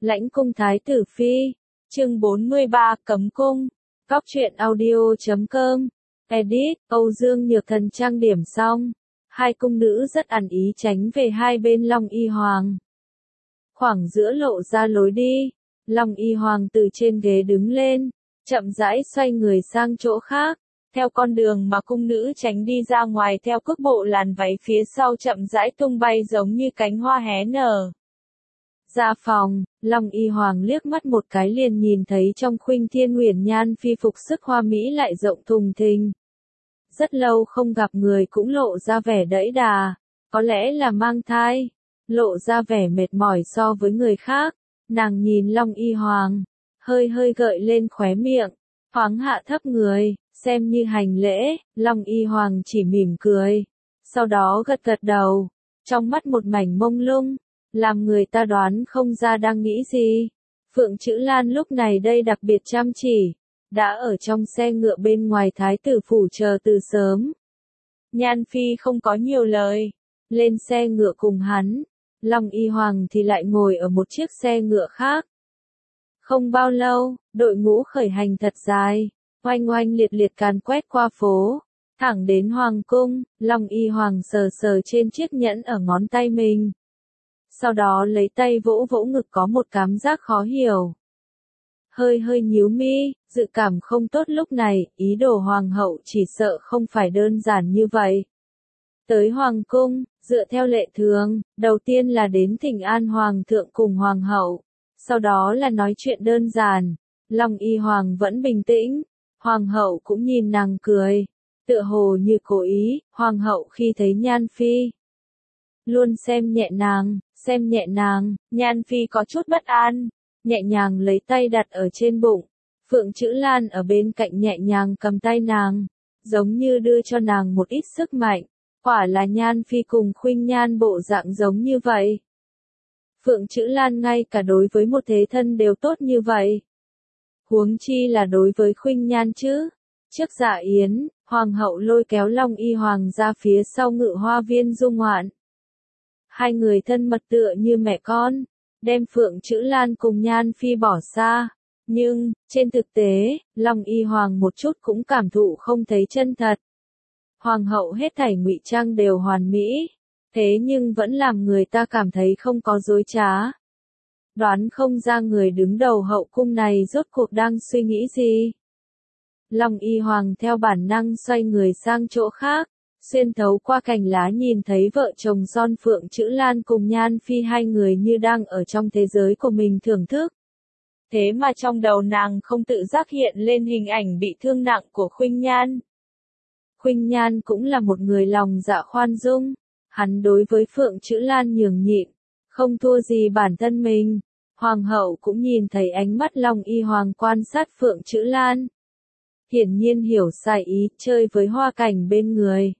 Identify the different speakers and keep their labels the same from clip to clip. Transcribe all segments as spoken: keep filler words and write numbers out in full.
Speaker 1: Lãnh cung thái tử phi, chương bốn mươi ba, cấm cung, Cóc truyện audio chấm com, edit, Âu Dương Nhược Thần trang điểm xong, hai cung nữ rất ăn ý tránh về hai bên Long Y Hoàng. Khoảng giữa lộ ra lối đi, Long Y Hoàng từ trên ghế đứng lên, chậm rãi xoay người sang chỗ khác, theo con đường mà cung nữ tránh đi ra ngoài theo cước bộ làn váy phía sau chậm rãi tung bay giống như cánh hoa hé nở. Ra phòng, Long Y Hoàng liếc mắt một cái liền nhìn thấy trong Khuynh Thiên Huyền Nhan phi phục sức hoa mỹ lại rộng thùng thình. Rất lâu không gặp người cũng lộ ra vẻ đẫy đà, có lẽ là mang thai, lộ ra vẻ mệt mỏi so với người khác. Nàng nhìn Long Y Hoàng, hơi hơi gợi lên khóe miệng, thoáng hạ thấp người, xem như hành lễ. Long Y Hoàng chỉ mỉm cười, sau đó gật gật đầu, trong mắt một mảnh mông lung, làm người ta đoán không ra đang nghĩ gì. Phượng Chữ Lan lúc này đây đặc biệt chăm chỉ, đã ở trong xe ngựa bên ngoài thái tử phủ chờ từ sớm. Nhan Phi không có nhiều lời, lên xe ngựa cùng hắn, Long Y Hoàng thì lại ngồi ở một chiếc xe ngựa khác. Không bao lâu, đội ngũ khởi hành thật dài, oanh oanh liệt liệt càn quét qua phố, thẳng đến Hoàng cung. Long Y Hoàng sờ sờ trên chiếc nhẫn ở ngón tay mình, sau đó lấy tay vỗ vỗ ngực có một cảm giác khó hiểu. Hơi hơi nhíu mi, dự cảm không tốt lúc này, ý đồ hoàng hậu chỉ sợ không phải đơn giản như vậy. Tới hoàng cung, dựa theo lệ thường, đầu tiên là đến thỉnh an hoàng thượng cùng hoàng hậu, sau đó là nói chuyện đơn giản. Long Y Hoàng vẫn bình tĩnh, hoàng hậu cũng nhìn nàng cười, tựa hồ như cố ý. Hoàng hậu khi thấy Nhan Phi, luôn xem nhẹ nàng, xem nhẹ nàng, Nhan Phi có chút bất an, nhẹ nhàng lấy tay đặt ở trên bụng. Phượng Chữ Lan ở bên cạnh nhẹ nhàng cầm tay nàng, giống như đưa cho nàng một ít sức mạnh. Quả là Nhan Phi cùng Khuynh Nhan bộ dạng giống như vậy. Phượng Chữ Lan ngay cả đối với một thế thân đều tốt như vậy, huống chi là đối với Khuynh Nhan chứ. Trước dạ yến, hoàng hậu lôi kéo Long Y Hoàng ra phía sau Ngự Hoa Viên du ngoạn. Hai người thân mật tựa như mẹ con, đem Phượng Chữ Lan cùng Nhan Phi bỏ xa. Nhưng, trên thực tế, Long Y Hoàng một chút cũng cảm thụ không thấy chân thật. Hoàng hậu hết thảy ngụy trang đều hoàn mỹ, thế nhưng vẫn làm người ta cảm thấy không có dối trá. Đoán không ra người đứng đầu hậu cung này rốt cuộc đang suy nghĩ gì. Long Y Hoàng theo bản năng xoay người sang chỗ khác, xuyên thấu qua cành lá nhìn thấy vợ chồng son Phượng Chữ Lan cùng Nhan Phi hai người như đang ở trong thế giới của mình thưởng thức. Thế mà trong đầu nàng không tự giác hiện lên hình ảnh bị thương nặng của Khuynh Nhan. Khuynh Nhan cũng là một người lòng dạ khoan dung, hắn đối với Phượng Chữ Lan nhường nhịn, không thua gì bản thân mình. Hoàng hậu cũng nhìn thấy ánh mắt Long Y Hoàng quan sát Phượng Chữ Lan, hiển nhiên hiểu sai ý, chơi với hoa cảnh bên người.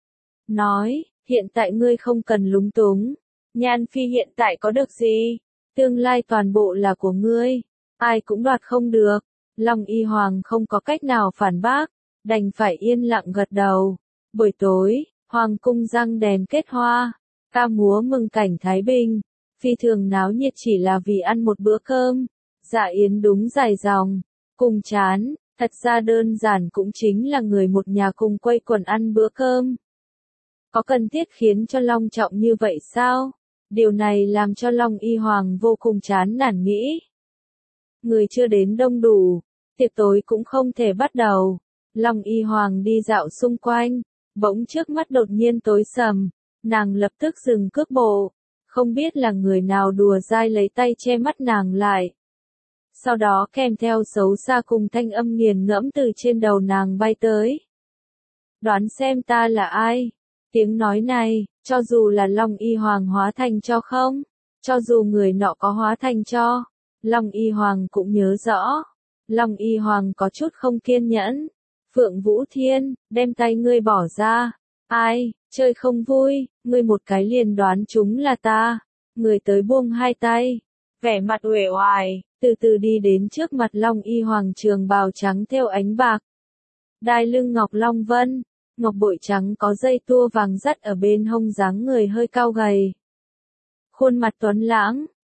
Speaker 1: Nói, hiện tại ngươi không cần lúng túng, Nhan Phi hiện tại có được gì, tương lai toàn bộ là của ngươi, ai cũng đoạt không được. Long Y Hoàng không có cách nào phản bác, đành phải yên lặng gật đầu. Buổi tối, hoàng cung răng đèn kết hoa, ca múa mừng cảnh thái bình, phi thường náo nhiệt chỉ là vì ăn một bữa cơm. Dạ yến đúng dài dòng, cùng chán, thật ra đơn giản cũng chính là người một nhà cùng quây quần ăn bữa cơm. Có cần thiết khiến cho long trọng như vậy sao? Điều này làm cho Long Y Hoàng vô cùng chán nản nghĩ. Người chưa đến đông đủ, tiệc tối cũng không thể bắt đầu. Long Y Hoàng đi dạo xung quanh, bỗng trước mắt đột nhiên tối sầm, nàng lập tức dừng cước bộ, không biết là người nào đùa dai lấy tay che mắt nàng lại. Sau đó kèm theo xấu xa cùng thanh âm nghiền ngẫm từ trên đầu nàng bay tới. Đoán xem ta là ai? Tiếng nói này, cho dù là Long Y Hoàng hóa thành cho không, cho dù người nọ có hóa thành cho, Long Y Hoàng cũng nhớ rõ. Long Y Hoàng có chút không kiên nhẫn. Phượng Vũ Thiên, đem tay ngươi bỏ ra. Ai, chơi không vui, ngươi một cái liền đoán chúng là ta. Người tới buông hai tay, vẻ mặt uể oải, từ từ đi đến trước mặt Long Y Hoàng trường bào trắng thêu ánh bạc. Đai lưng ngọc long vân, ngọc bội trắng có dây tua vàng dắt ở bên hông, dáng người hơi cao gầy. Khuôn mặt tuấn lãng,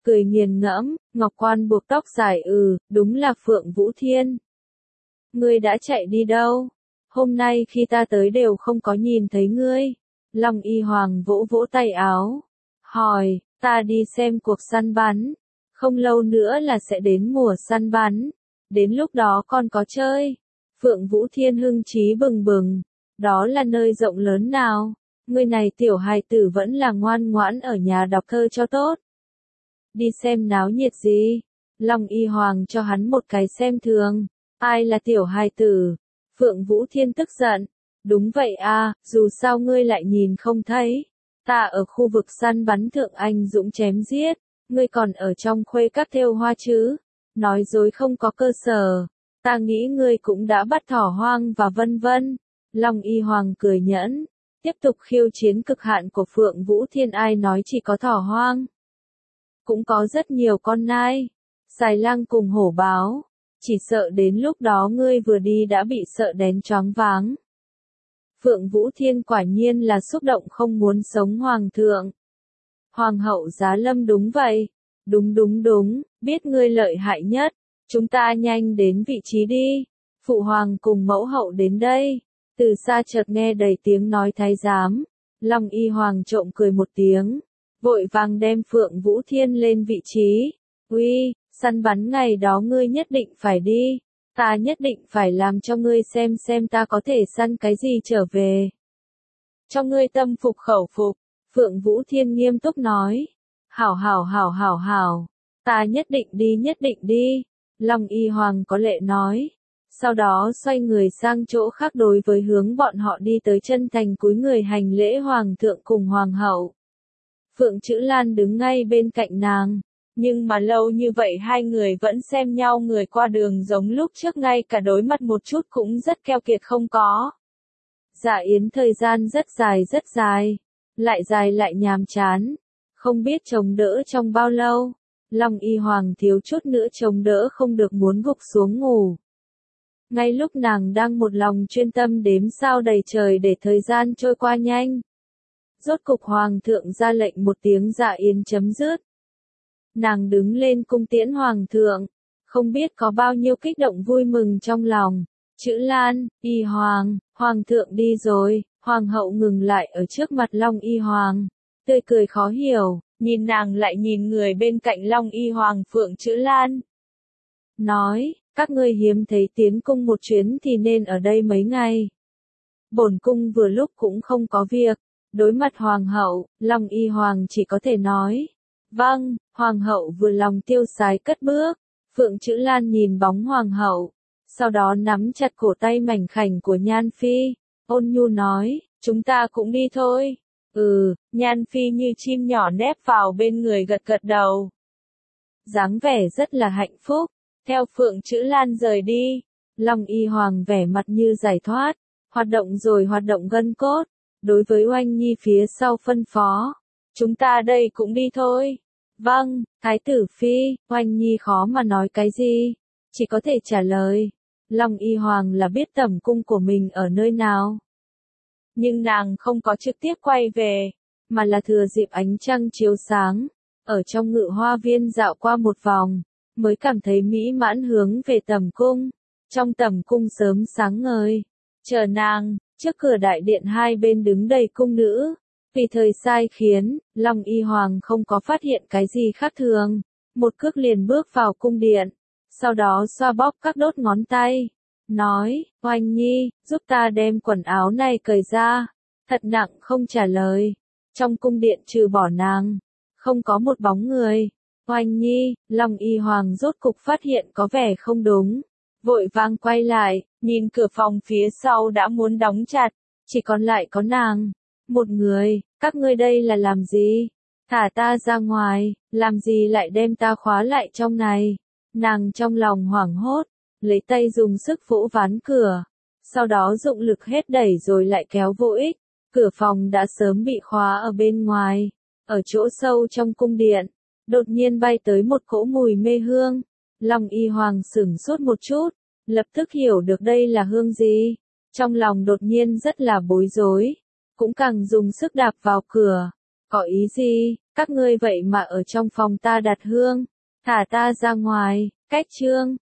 Speaker 1: cười nghiền ngẫm, Ngọc Quan buộc tóc dài ừ, đúng là Phượng Vũ Thiên. Ngươi đã chạy đi đâu? Hôm nay khi ta tới đều không có nhìn thấy ngươi. Long Y Hoàng vỗ vỗ tay áo. Hỏi, ta đi xem cuộc săn bắn. Không lâu nữa là sẽ đến mùa săn bắn. Đến lúc đó con có chơi. Phượng Vũ Thiên hưng trí bừng bừng. Đó là nơi rộng lớn nào? Ngươi này tiểu hài tử vẫn là ngoan ngoãn ở nhà đọc thơ cho tốt. Đi xem náo nhiệt gì? Long Y Hoàng cho hắn một cái xem thường. Ai là tiểu hài tử? Phượng Vũ Thiên tức giận. Đúng vậy à, dù sao ngươi lại nhìn không thấy. Ta ở khu vực săn bắn thượng anh dũng chém giết. Ngươi còn ở trong khuê các thêu hoa chứ? Nói dối không có cơ sở. Ta nghĩ ngươi cũng đã bắt thỏ hoang và vân vân. Long Y Hoàng cười nhẫn. Tiếp tục khiêu chiến cực hạn của Phượng Vũ Thiên, ai nói chỉ có thỏ hoang. Cũng có rất nhiều con nai. Xài lang cùng hổ báo. Chỉ sợ đến lúc đó ngươi vừa đi đã bị sợ đến choáng váng. Phượng Vũ Thiên quả nhiên là xúc động không muốn sống hoàng thượng. Hoàng hậu Giá Lâm đúng vậy. Đúng đúng đúng, biết ngươi lợi hại nhất. Chúng ta nhanh đến vị trí đi. Phụ hoàng cùng mẫu hậu đến đây. Từ xa chợt nghe đầy tiếng nói thái giám. Long Y Hoàng trộm cười một tiếng. Vội vàng đem Phượng Vũ Thiên lên vị trí. Uy, săn bắn ngày đó ngươi nhất định phải đi. Ta nhất định phải làm cho ngươi xem xem ta có thể săn cái gì trở về. Cho ngươi tâm phục khẩu phục. Phượng Vũ Thiên nghiêm túc nói. Hảo hảo hảo hảo hảo. Ta nhất định đi nhất định đi. Long Y Hoàng có lệ nói. Sau đó xoay người sang chỗ khác đối với hướng bọn họ đi tới chân thành cúi người hành lễ hoàng thượng cùng hoàng hậu. Phượng Chữ Lan đứng ngay bên cạnh nàng. Nhưng mà lâu như vậy hai người vẫn xem nhau người qua đường giống lúc trước, ngay cả đối mặt một chút cũng rất keo kiệt không có. Dạ yến thời gian rất dài rất dài. Lại dài lại nhàm chán. Không biết chống đỡ trong bao lâu. Long Y Hoàng thiếu chút nữa chống đỡ không được muốn gục xuống ngủ. Ngay lúc nàng đang một lòng chuyên tâm đếm sao đầy trời để thời gian trôi qua nhanh. Rốt cục hoàng thượng ra lệnh một tiếng dạ yến chấm dứt. Nàng đứng lên cung tiễn hoàng thượng. Không biết có bao nhiêu kích động vui mừng trong lòng. Chữ Lan, Y Hoàng, hoàng thượng đi rồi. Hoàng hậu ngừng lại ở trước mặt Long Y Hoàng. Tươi cười khó hiểu, nhìn nàng lại nhìn người bên cạnh Long Y Hoàng Phượng Chữ Lan. Nói, các ngươi hiếm thấy tiến cung một chuyến thì nên ở đây mấy ngày. Bổn cung vừa lúc cũng không có việc. Đối mặt hoàng hậu, Long Y Hoàng chỉ có thể nói. Vâng, hoàng hậu vừa lòng tiêu sái cất bước. Phượng Chữ Lan nhìn bóng hoàng hậu. Sau đó nắm chặt cổ tay mảnh khảnh của Nhan Phi. Ôn nhu nói, chúng ta cũng đi thôi. Ừ, Nhan Phi như chim nhỏ nép vào bên người gật gật đầu. Dáng vẻ rất là hạnh phúc. Theo Phượng Chữ Lan rời đi, Long Y Hoàng vẻ mặt như giải thoát, hoạt động rồi hoạt động gân cốt, đối với Oanh Nhi phía sau phân phó, chúng ta đây cũng đi thôi. Vâng, Thái tử Phi, Oanh Nhi khó mà nói cái gì, chỉ có thể trả lời. Long Y Hoàng là biết tẩm cung của mình ở nơi nào. Nhưng nàng không có trực tiếp quay về, mà là thừa dịp ánh trăng chiếu sáng, ở trong ngự hoa viên dạo qua một vòng. Mới cảm thấy mỹ mãn hướng về tẩm cung. Trong tẩm cung sớm sáng ngời. Chờ nàng, trước cửa đại điện hai bên đứng đầy cung nữ. Vì thời sai khiến, Long Y Hoàng không có phát hiện cái gì khác thường. Một cước liền bước vào cung điện. Sau đó xoa bóp các đốt ngón tay. Nói, Oanh Nhi, giúp ta đem quần áo này cởi ra. Thật nặng không trả lời. Trong cung điện trừ bỏ nàng, không có một bóng người. Oanh Nhi, Long Y Hoàng rốt cục phát hiện có vẻ không đúng. Vội vàng quay lại, nhìn cửa phòng phía sau đã muốn đóng chặt. Chỉ còn lại có nàng. Một người, các ngươi đây là làm gì? Thả ta ra ngoài, làm gì lại đem ta khóa lại trong này? Nàng trong lòng hoảng hốt, lấy tay dùng sức vỗ ván cửa. Sau đó dụng lực hết đẩy rồi lại kéo vô ích. Cửa phòng đã sớm bị khóa ở bên ngoài. Ở chỗ sâu trong cung điện. Đột nhiên bay tới một cỗ mùi mê hương. Long Y Hoàng sửng sốt một chút, lập tức hiểu được đây là hương gì. Trong lòng đột nhiên rất là bối rối, cũng càng dùng sức đạp vào cửa. Có ý gì, các ngươi vậy mà ở trong phòng ta đặt hương, thả ta ra ngoài, cách chương.